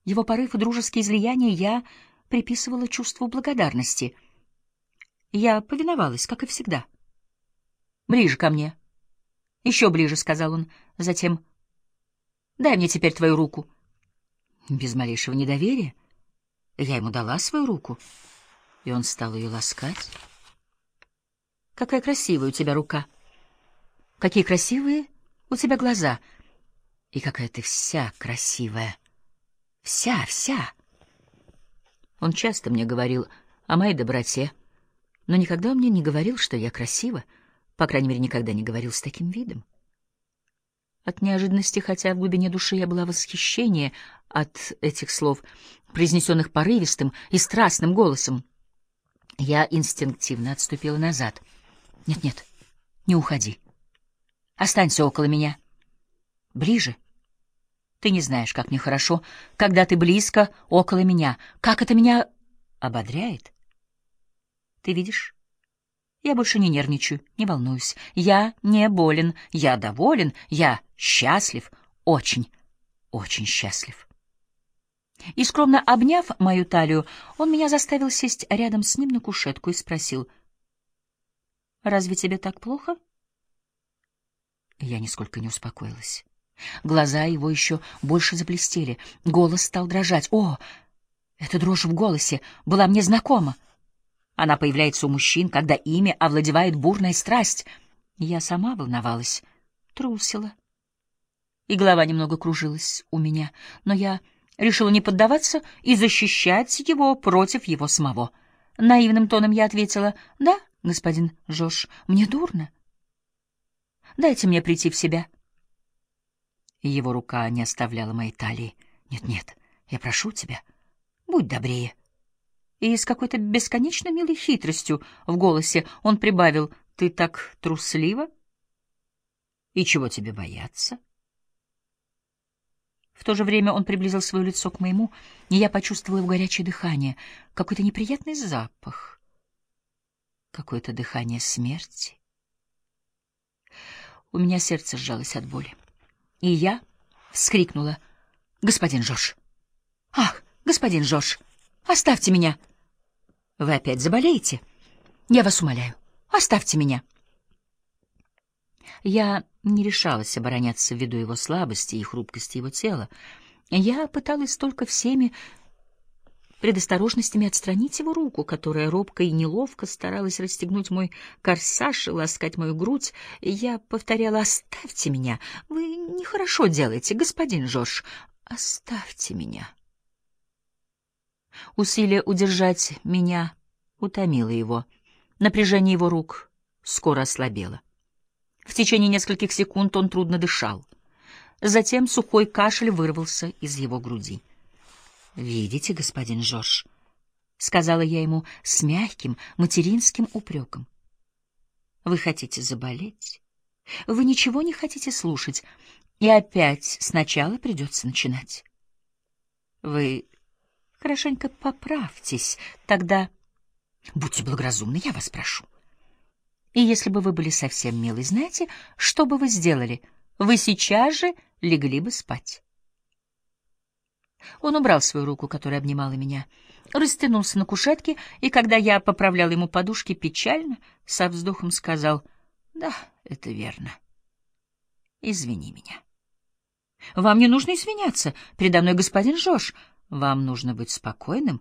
Его порыв и дружеские излияния я приписывала чувству благодарности. Я повиновалась, как и всегда. «Ближе ко мне». «Еще ближе», — сказал он. Затем: «Дай мне теперь твою руку». Без малейшего недоверия я ему дала свою руку, и он стал ее ласкать. «Какая красивая у тебя рука! Какие красивые у тебя глаза! И какая ты вся красивая! Вся!» Он часто мне говорил о моей доброте, но никогда он мне не говорил, что я красива, по крайней мере, никогда не говорил с таким видом. От неожиданности, хотя в глубине души я была в восхищении от этих слов, произнесенных порывистым и страстным голосом, я инстинктивно отступила назад. «Нет, не уходи. Останься около меня. Ближе. Ты не знаешь, как мне хорошо, когда ты близко около меня. Как это меня ободряет. Ты видишь? Я больше не нервничаю, не волнуюсь. Я не болен, я доволен, я счастлив, очень, очень счастлив». И, скромно обняв мою талию, он меня заставил сесть рядом с ним на кушетку и спросил: «Разве тебе так плохо?» Я нисколько не успокоилась. Глаза его еще больше заблестели, голос стал дрожать. О, эта дрожь в голосе была мне знакома. Она появляется у мужчин, когда ими овладевает бурная страсть. Я сама волновалась, трусила, и голова немного кружилась у меня, но я решила не поддаваться и защищать его против его самого. Наивным тоном я ответила: «Да, господин Жорж, мне дурно. Дайте мне прийти в себя». Его рука не оставляла моей талии. «Нет, я прошу тебя, будь добрее». И с какой-то бесконечно милой хитростью в голосе он прибавил: «Ты так труслива? И чего тебе бояться?» В то же время он приблизил свое лицо к моему, и я почувствовала его горячее дыхание, какой-то неприятный запах, какое-то дыхание смерти. У меня сердце сжалось от боли, и я вскрикнула: «Господин Жорж! Ах, господин Жорж, оставьте меня! Вы опять заболеете? Я вас умоляю, оставьте меня!» Я не решалась обороняться ввиду его слабости и хрупкости его тела. Я пыталась только всеми предосторожностями отстранить его руку, которая робко и неловко старалась расстегнуть мой корсаж и ласкать мою грудь. Я повторяла: «Оставьте меня! Вы нехорошо делаете, господин Жорж! Оставьте меня!» Усилие удержать меня утомило его. Напряжение его рук скоро ослабело. В течение нескольких секунд он трудно дышал. Затем сухой кашель вырвался из его груди. «Видите, господин Жорж», — сказала я ему с мягким материнским упреком, — «вы хотите заболеть, вы ничего не хотите слушать, и опять сначала придется начинать. Вы хорошенько поправьтесь, тогда будьте благоразумны, я вас прошу. И если бы вы были совсем милы, знаете, что бы вы сделали? Вы сейчас же легли бы спать». Он убрал свою руку, которая обнимала меня, растянулся на кушетке, и когда я поправлял ему подушки, печально, со вздохом сказал: «Да, это верно. Извини меня». «Вам не нужно извиняться передо мной, господин Жорж. Вам нужно быть спокойным